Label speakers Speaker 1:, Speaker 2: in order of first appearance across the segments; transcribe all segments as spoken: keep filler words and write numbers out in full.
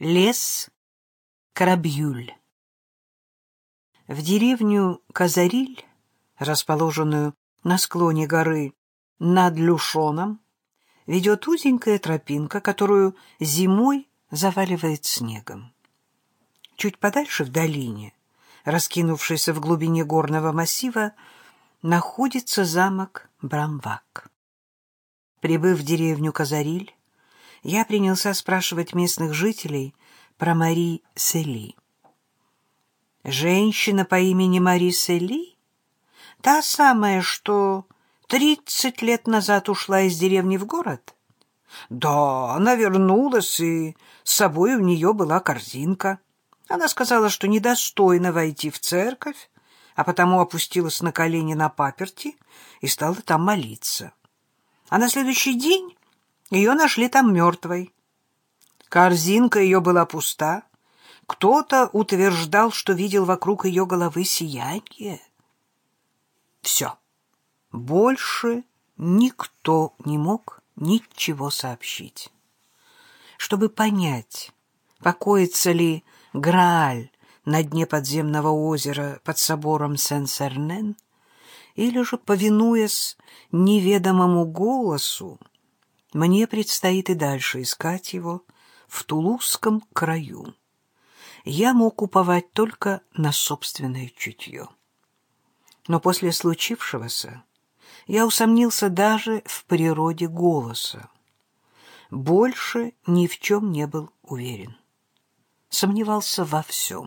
Speaker 1: Лес Крабьюль. В деревню Казариль, расположенную на склоне горы над Люшоном, ведет узенькая тропинка, которую зимой заваливает снегом. Чуть подальше в долине, раскинувшейся в глубине горного массива, находится замок Брамвак. Прибыв в деревню Казариль, я принялся спрашивать местных жителей про Мари Сели. Женщина по имени Мари Сели? Та самая, что тридцать лет назад ушла из деревни в город? Да, она вернулась, и с собой у нее была корзинка. Она сказала, что недостойно войти в церковь, а потому опустилась на колени на паперти и стала там молиться. А на следующий день ее нашли там мертвой. Корзинка ее была пуста. Кто-то утверждал, что видел вокруг ее головы сияние. Все. Больше никто не мог ничего сообщить. Чтобы понять, покоится ли Грааль на дне подземного озера под собором Сен-Сернен, или же, повинуясь неведомому голосу, мне предстоит и дальше искать его в Тулузском краю. Я мог уповать только на собственное чутье. Но после случившегося я усомнился даже в природе голоса. Больше ни в чем не был уверен. Сомневался во всем.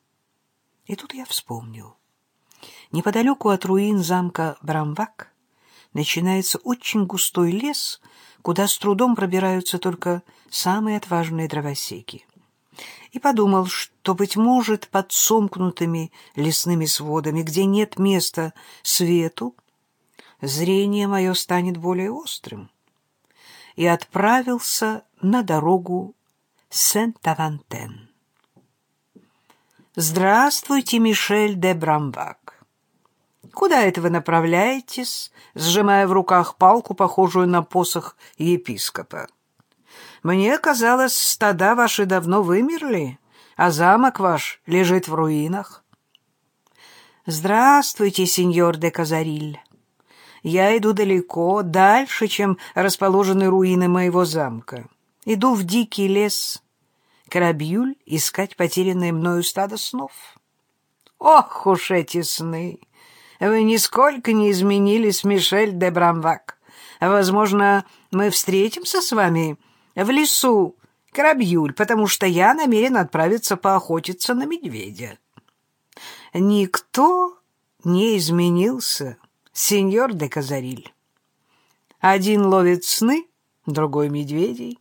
Speaker 1: И тут я вспомнил. Неподалеку от руин замка Брамвак начинается очень густой лес, куда с трудом пробираются только самые отважные дровосеки. И подумал, что, быть может, под сомкнутыми лесными сводами, где нет места свету, зрение мое станет более острым. И отправился на дорогу Сент-Авантен. «Здравствуйте, Мишель де Брамвак. Куда это вы направляетесь, сжимая в руках палку, похожую на посох епископа? Мне казалось, стада ваши давно вымерли, а замок ваш лежит в руинах». «Здравствуйте, сеньор де Казариль. Я иду далеко, дальше, чем расположены руины моего замка. Иду в дикий лес Крабьюль искать потерянное мною стадо снов». «Ох уж эти сны! Вы нисколько не изменились, Мишель де Брамвак. Возможно, мы встретимся с вами в лесу Крабьюль, потому что я намерен отправиться поохотиться на медведя». «Никто не изменился, сеньор де Казариль. Один ловит сны, другой — медведей».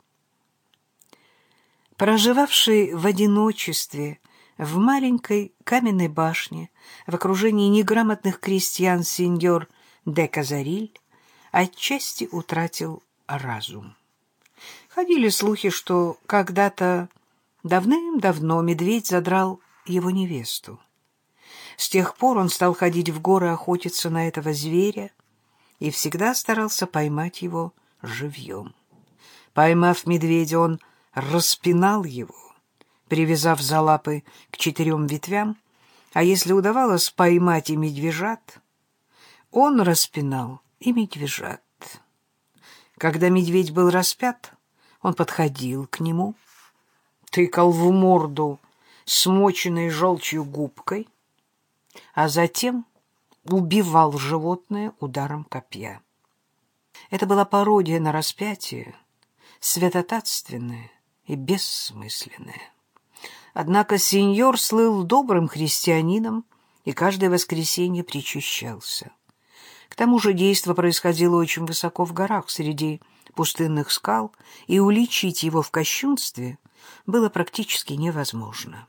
Speaker 1: Проживавший в одиночестве в маленькой каменной башне в окружении неграмотных крестьян сеньор де Казариль отчасти утратил разум. Ходили слухи, что когда-то давным-давно медведь задрал его невесту. С тех пор он стал ходить в горы охотиться на этого зверя и всегда старался поймать его живьем. Поймав медведя, он распинал его, привязав за лапы к четырем ветвям, а если удавалось поймать и медвежат, он распинал и медвежат. Когда медведь был распят, он подходил к нему, тыкал в морду смоченной желчью губкой, а затем убивал животное ударом копья. Это была пародия на распятие, святотатственная и бессмысленная. Однако сеньор слыл добрым христианином и каждое воскресенье причащался. К тому же действо происходило очень высоко в горах, среди пустынных скал, и уличить его в кощунстве было практически невозможно.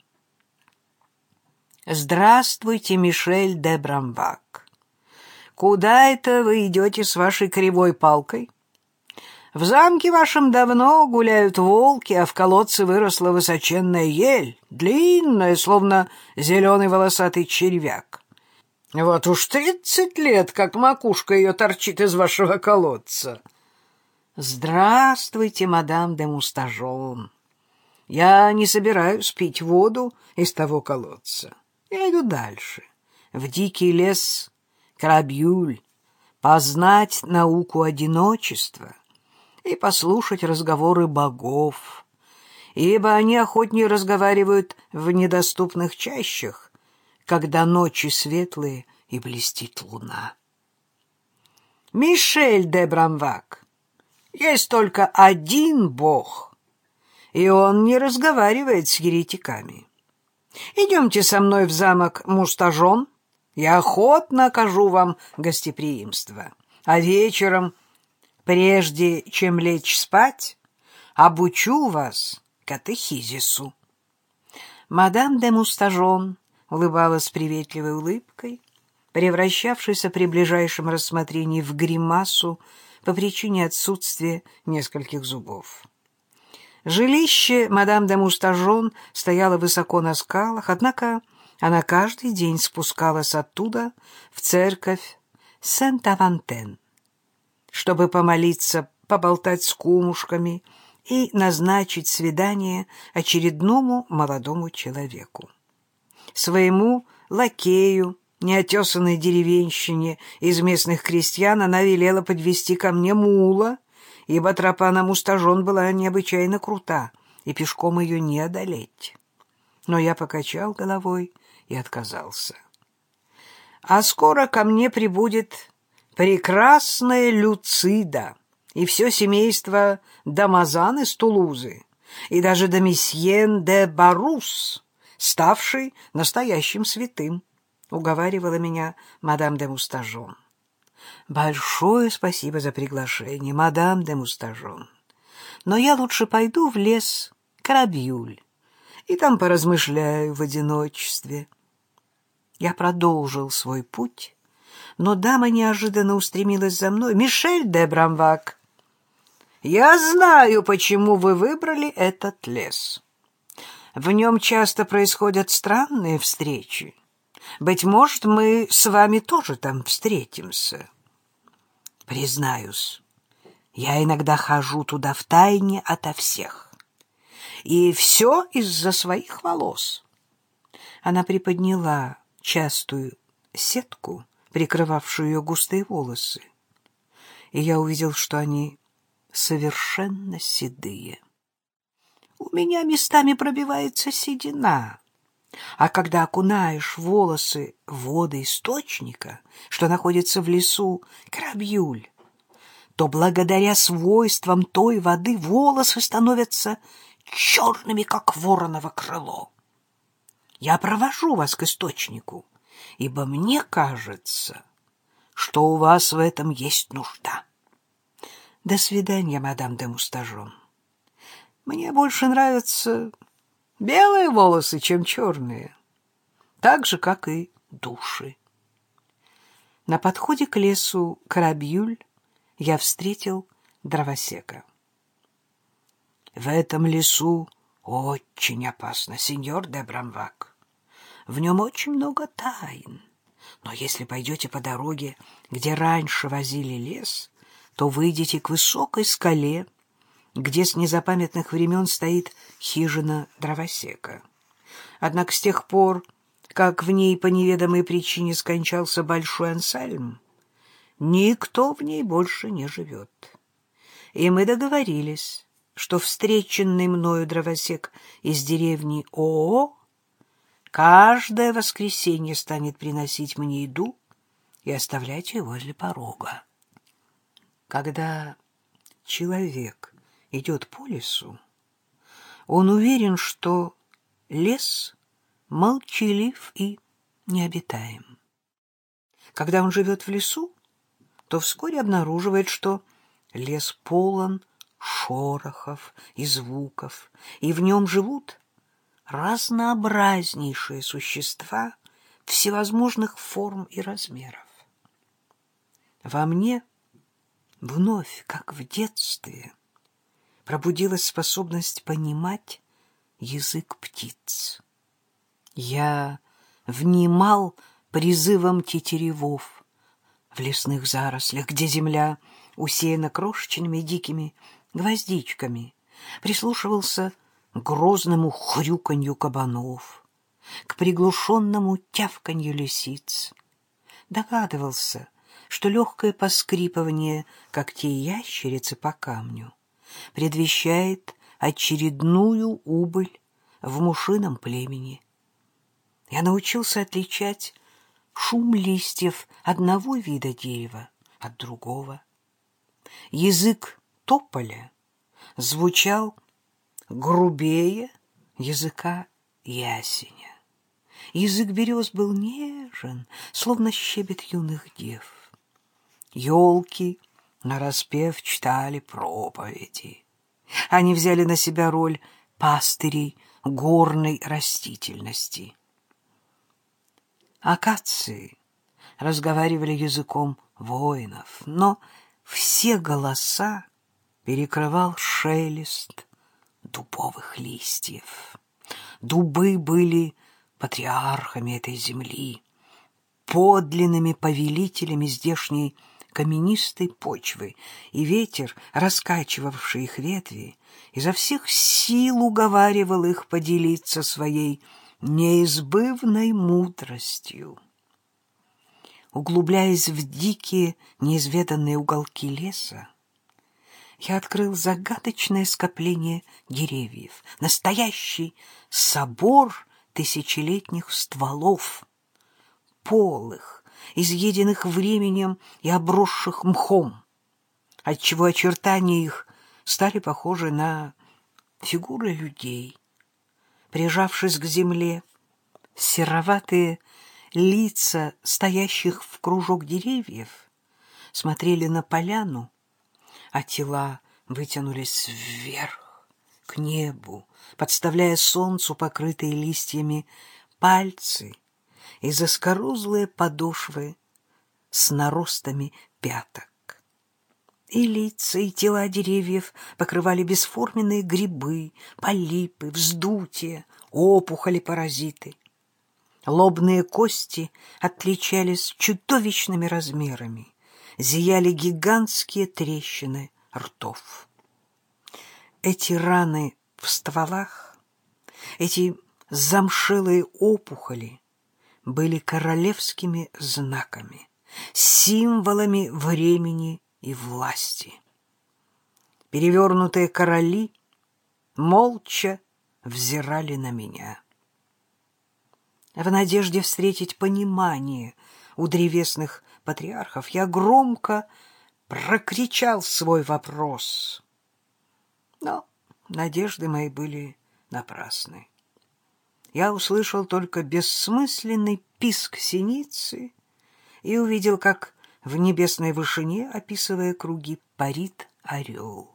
Speaker 1: «Здравствуйте, Мишель де Брамвак. Куда это вы идете с вашей кривой палкой? В замке вашем давно гуляют волки, а в колодце выросла высоченная ель, длинная, словно зеленый волосатый червяк. Вот уж тридцать лет, как макушка ее торчит из вашего колодца». «Здравствуйте, мадам де Мустажон. Я не собираюсь пить воду из того колодца. Я иду дальше, в дикий лес Крабьюль, познать науку одиночества и послушать разговоры богов, ибо они охотнее разговаривают в недоступных чащах, когда ночи светлые и блестит луна. Мишель де Брамвак, есть только один бог, и он не разговаривает с еретиками. Идемте со мной в замок Мустажон, я охотно окажу вам гостеприимство, а вечером, прежде чем лечь спать, обучу вас катехизису. Мадам де Мустажон улыбалась приветливой улыбкой, превращавшейся при ближайшем рассмотрении в гримасу по причине отсутствия нескольких зубов. Жилище мадам де Мустажон стояло высоко на скалах, однако она каждый день спускалась оттуда в церковь Сент-Авантен, чтобы помолиться, поболтать с кумушками и назначить свидание очередному молодому человеку. Своему лакею, неотесанной деревенщине из местных крестьян, она велела подвести ко мне мула, ибо тропа на Мустажон была необычайно крута, и пешком ее не одолеть. Но я покачал головой и отказался. А скоро ко мне прибудет прекрасная Люцида и все семейство Дамазан из Тулузы, и даже Домисьен де Барус, ставший настоящим святым, уговаривала меня мадам де Мустажон. Большое спасибо за приглашение, мадам де Мустажон, но я лучше пойду в лес Крабьюль и там поразмышляю в одиночестве. Я продолжил свой путь, но дама неожиданно устремилась за мной. «Мишель де Брамвак, я знаю, почему вы выбрали этот лес. В нем часто происходят странные встречи. Быть может, мы с вами тоже там встретимся. Признаюсь, я иногда хожу туда втайне ото всех. И все из-за своих волос». Она приподняла частую сетку, прикрывавшую ее густые волосы, и я увидел, что они совершенно седые. У меня местами пробивается седина, а когда окунаешь волосы в воды источника, что находится в лесу Крабьюль, то благодаря свойствам той воды волосы становятся черными, как вороново крыло. Я провожу вас к источнику, ибо мне кажется, что у вас в этом есть нужда. До свидания, мадам де Мустажон. Мне больше нравятся белые волосы, чем черные, так же, как и души. На подходе к лесу Крабьюль я встретил дровосека. В этом лесу очень опасно, сеньор де Брамвак. В нем очень много тайн. Но если пойдете по дороге, где раньше возили лес, то выйдете к высокой скале, где с незапамятных времен стоит хижина дровосека. Однако с тех пор, как в ней по неведомой причине скончался большой Ансальм, никто в ней больше не живет. И мы договорились, что встреченный мною дровосек из деревни Оо каждое воскресенье станет приносить мне еду и оставлять ее возле порога. Когда человек идет по лесу, он уверен, что лес молчалив и необитаем. Когда он живет в лесу, то вскоре обнаруживает, что лес полон шорохов и звуков, и в нем живут разнообразнейшие существа всевозможных форм и размеров. Во мне вновь, как в детстве, пробудилась способность понимать язык птиц. Я внимал призывам тетеревов в лесных зарослях, где земля усеяна крошечными дикими гвоздичками, прислушивался к грозному хрюканью кабанов, к приглушенному тявканью лисиц. Догадывался, что легкое поскрипывание когтей ящерицы по камню предвещает очередную убыль в мушином племени. Я научился отличать шум листьев одного вида дерева от другого. Язык тополя звучал грубее языка ясеня. Язык берез был нежен, словно щебет юных дев. Елки нараспев читали проповеди. Они взяли на себя роль пастырей горной растительности. Акации разговаривали языком воинов, но все голоса перекрывал шелест дубовых листьев. Дубы были патриархами этой земли, подлинными повелителями здешней каменистой почвы, и ветер, раскачивавший их ветви, изо всех сил уговаривал их поделиться своей неизбывной мудростью. Углубляясь в дикие, неизведанные уголки леса, я открыл загадочное скопление деревьев, настоящий собор тысячелетних стволов, полых, изъеденных временем и обросших мхом, отчего очертания их стали похожи на фигуры людей. Прижавшись к земле, сероватые лица стоящих в кружок деревьев смотрели на поляну, а тела вытянулись вверх, к небу, подставляя солнцу покрытые листьями пальцы и заскорузлые подошвы с наростами пяток. И лица, и тела деревьев покрывали бесформенные грибы, полипы, вздутия, опухоли, паразиты. Лобные кости отличались чудовищными размерами, зияли гигантские трещины ртов. Эти раны в стволах, эти замшелые опухоли были королевскими знаками, символами времени и власти. Перевернутые короли молча взирали на меня. В надежде встретить понимание у древесных патриархов я громко прокричал свой вопрос. Но надежды мои были напрасны. Я услышал только бессмысленный писк синицы и увидел, как в небесной вышине, описывая круги, парит орел.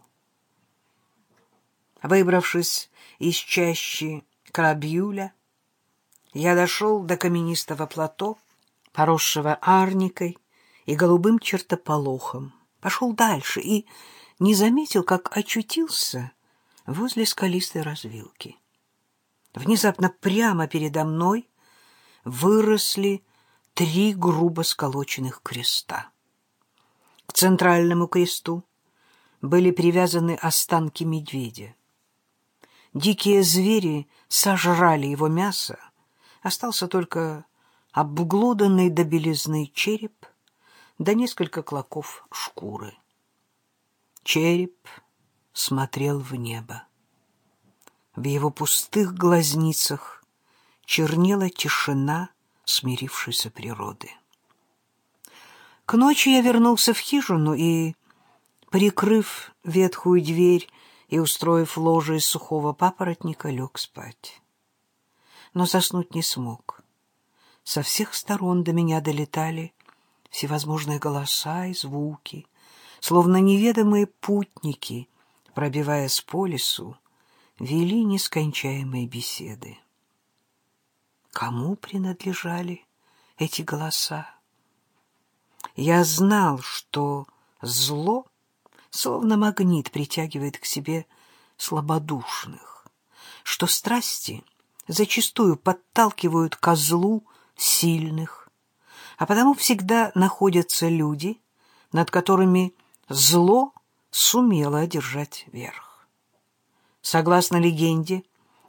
Speaker 1: Выбравшись из чащи Крабьюля, я дошел до каменистого плато, поросшего арникой и голубым чертополохом, пошел дальше и не заметил, как очутился возле скалистой развилки. Внезапно прямо передо мной выросли три грубо сколоченных креста. К центральному кресту были привязаны останки медведя. Дикие звери сожрали его мясо, остался только обглоданный до белизны череп да несколько клоков шкуры. Череп смотрел в небо. В его пустых глазницах чернела тишина смирившейся природы. К ночи я вернулся в хижину и, прикрыв ветхую дверь и устроив ложе из сухого папоротника, лег спать. Но заснуть не смог. Со всех сторон до меня долетали всевозможные голоса и звуки, словно неведомые путники, пробиваясь по лесу, вели нескончаемые беседы. Кому принадлежали эти голоса? Я знал, что зло, словно магнит, притягивает к себе слабодушных, что страсти зачастую подталкивают ко злу сильных, а потому всегда находятся люди, над которыми зло сумело одержать верх. Согласно легенде,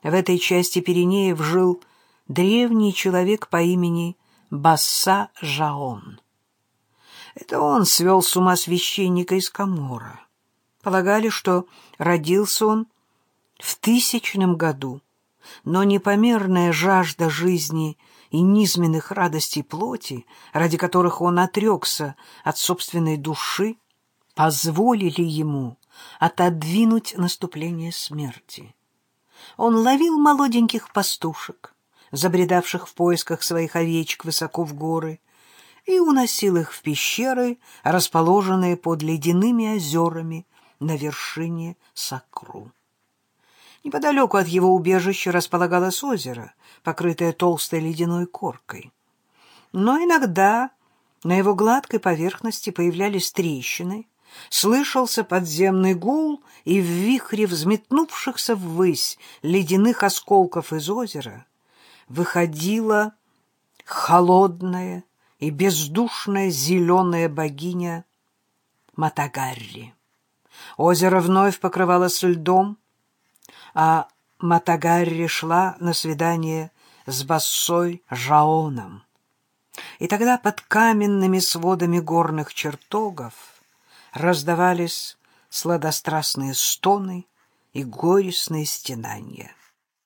Speaker 1: В этой части Пиренеев жил древний человек по имени Басса-Жаон. Это он свел с ума священника из Камора. Полагали, что родился он в тысячном году, но непомерная жажда жизни и низменных радостей плоти, ради которых он отрекся от собственной души, позволили ему отодвинуть наступление смерти. Он ловил молоденьких пастушек, забредавших в поисках своих овечек высоко в горы, и уносил их в пещеры, расположенные под ледяными озерами на вершине Сакру. Неподалеку от его убежища располагалось озеро, покрытое толстой ледяной коркой. Но иногда на его гладкой поверхности появлялись трещины, слышался подземный гул, и в вихре взметнувшихся ввысь ледяных осколков из озера выходила холодная и бездушная зеленая богиня Матагарри. Озеро вновь покрывалось льдом, а Матагарри шла на свидание с Бассой Жаоном. И тогда под каменными сводами горных чертогов раздавались сладострастные стоны и горестные стенания.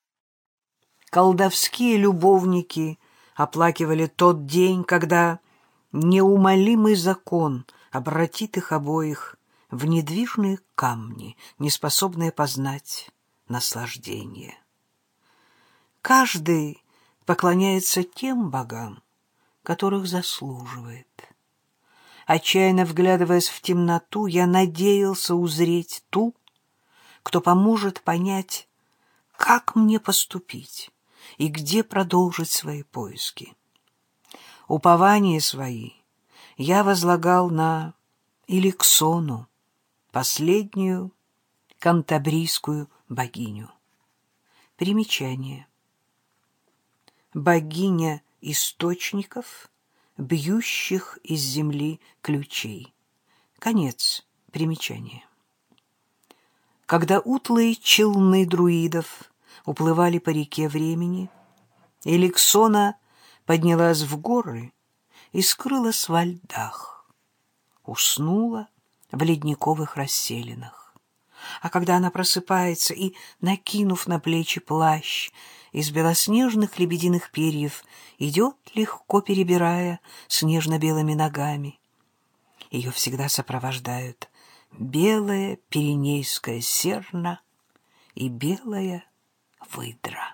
Speaker 1: Колдовские любовники оплакивали тот день, когда неумолимый закон обратит их обоих в недвижные камни, неспособные познать наслаждение. Каждый поклоняется тем богам, которых заслуживает. Отчаянно вглядываясь в темноту, я надеялся узреть ту, кто поможет понять, как мне поступить и где продолжить свои поиски. Упования свои я возлагал на Эликсону, последнюю кантабрийскую богиню. Примечание. Богиня источников, бьющих из земли ключей. Конец примечания. Когда утлые челны друидов уплывали по реке времени, Эликсона поднялась в горы и скрылась во льдах, уснула в ледниковых расселинах. А когда она просыпается и, накинув на плечи плащ из белоснежных лебединых перьев, идет, легко перебирая снежно-белыми ногами, ее всегда сопровождают белая пиренейская серна и белая выдра.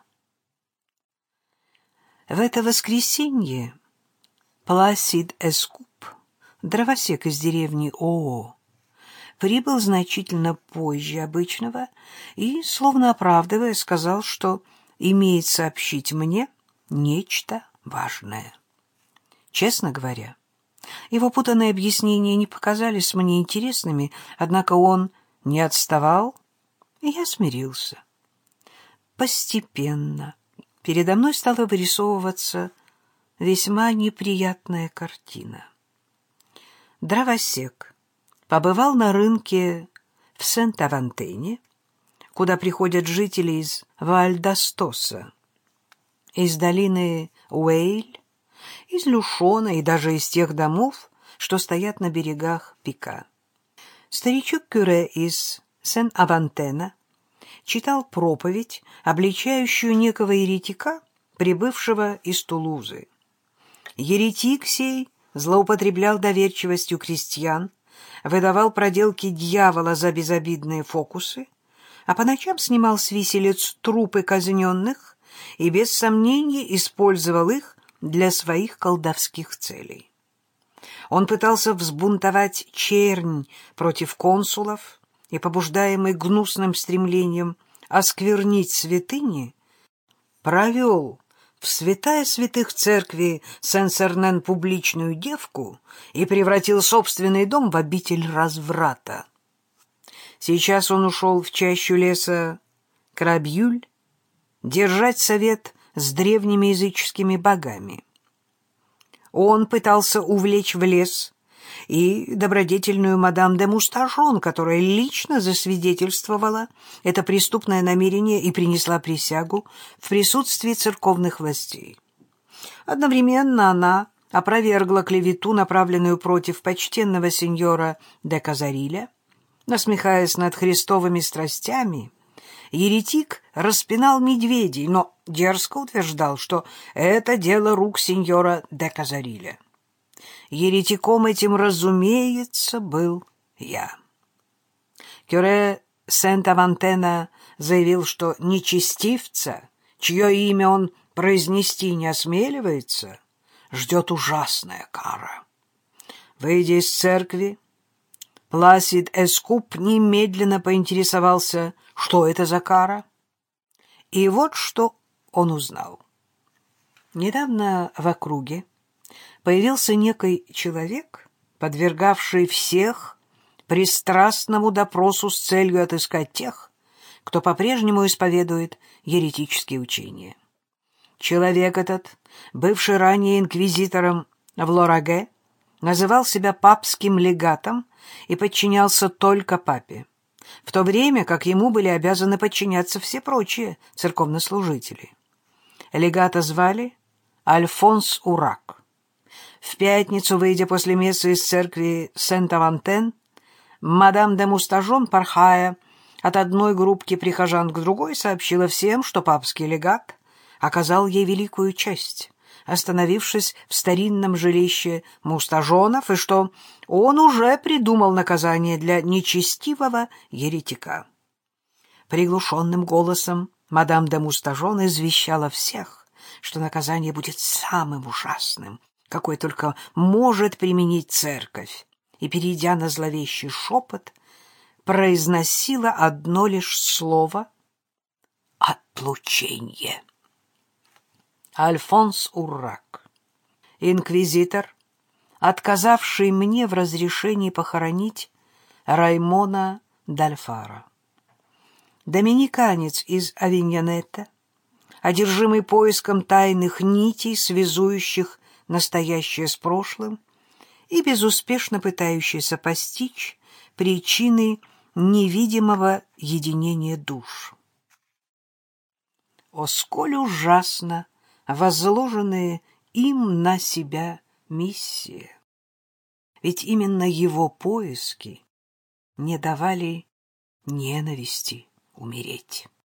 Speaker 1: В это воскресенье Пласид Эскуп, дровосек из деревни Оо, прибыл значительно позже обычного и, словно оправдывая, сказал, что имеет сообщить мне нечто важное. Честно говоря, его путанные объяснения не показались мне интересными, однако он не отставал, и я смирился. Постепенно передо мной стала вырисовываться весьма неприятная картина. Дровосек побывал на рынке в Сент-Авантене, куда приходят жители из Вальдостоса, из долины Уэйль, из Люшона и даже из тех домов, что стоят на берегах Пика. Старичок-кюре из Сен-Авантена читал проповедь, обличающую некого еретика, прибывшего из Тулузы. Еретик сей злоупотреблял доверчивостью крестьян, выдавал проделки дьявола за безобидные фокусы, а по ночам снимал с виселиц трупы казненных и без сомнения использовал их для своих колдовских целей. Он пытался взбунтовать чернь против консулов и, побуждаемый гнусным стремлением осквернить святыни, провел в святая святых церкви Сен-Сернен публичную девку и превратил собственный дом в обитель разврата. Сейчас он ушел в чащу леса Крабьюль держать совет с древними языческими богами. Он пытался увлечь в лес и добродетельную мадам де Мустажон, которая лично засвидетельствовала это преступное намерение и принесла присягу в присутствии церковных властей. Одновременно она опровергла клевету, направленную против почтенного сеньора де Казариля. Насмехаясь над христовыми страстями, еретик распинал медведей, но дерзко утверждал, что это дело рук сеньора де Казариля. Еретиком этим, разумеется, был я. Кюре Сент-Авантена заявил, что нечестивца, чье имя он произнести не осмеливается, ждет ужасная кара. Выйдя из церкви, Пласид Эскуп немедленно поинтересовался, что это за кара. И вот что он узнал. Недавно в округе появился некий человек, подвергавший всех пристрастному допросу с целью отыскать тех, кто по-прежнему исповедует еретические учения. Человек этот, бывший ранее инквизитором в Лораге, называл себя папским легатом и подчинялся только папе, в то время как ему были обязаны подчиняться все прочие церковнослужители. Легата звали Альфонс Урак. В пятницу, выйдя после мессы из церкви Сент-Авантен, мадам де Мустажон, порхая от одной группки прихожан к другой, сообщила всем, что папский легат оказал ей великую честь, остановившись в старинном жилище Мустажонов, и что он уже придумал наказание для нечестивого еретика. Приглушенным голосом мадам де Мустажон извещала всех, что наказание будет самым ужасным, какой только может применить церковь, и, перейдя на зловещий шепот, произносила одно лишь слово — «отлучение». Альфонс Урак, инквизитор, отказавший мне в разрешении похоронить Раймона Д'Альфара. Доминиканец из Авиньонетта, одержимый поиском тайных нитей, связующих настоящее с прошлым, и безуспешно пытающийся постичь причины невидимого единения душ. О, сколь ужасно возложенные им на себя миссии! Ведь именно его поиски не давали ненависти умереть.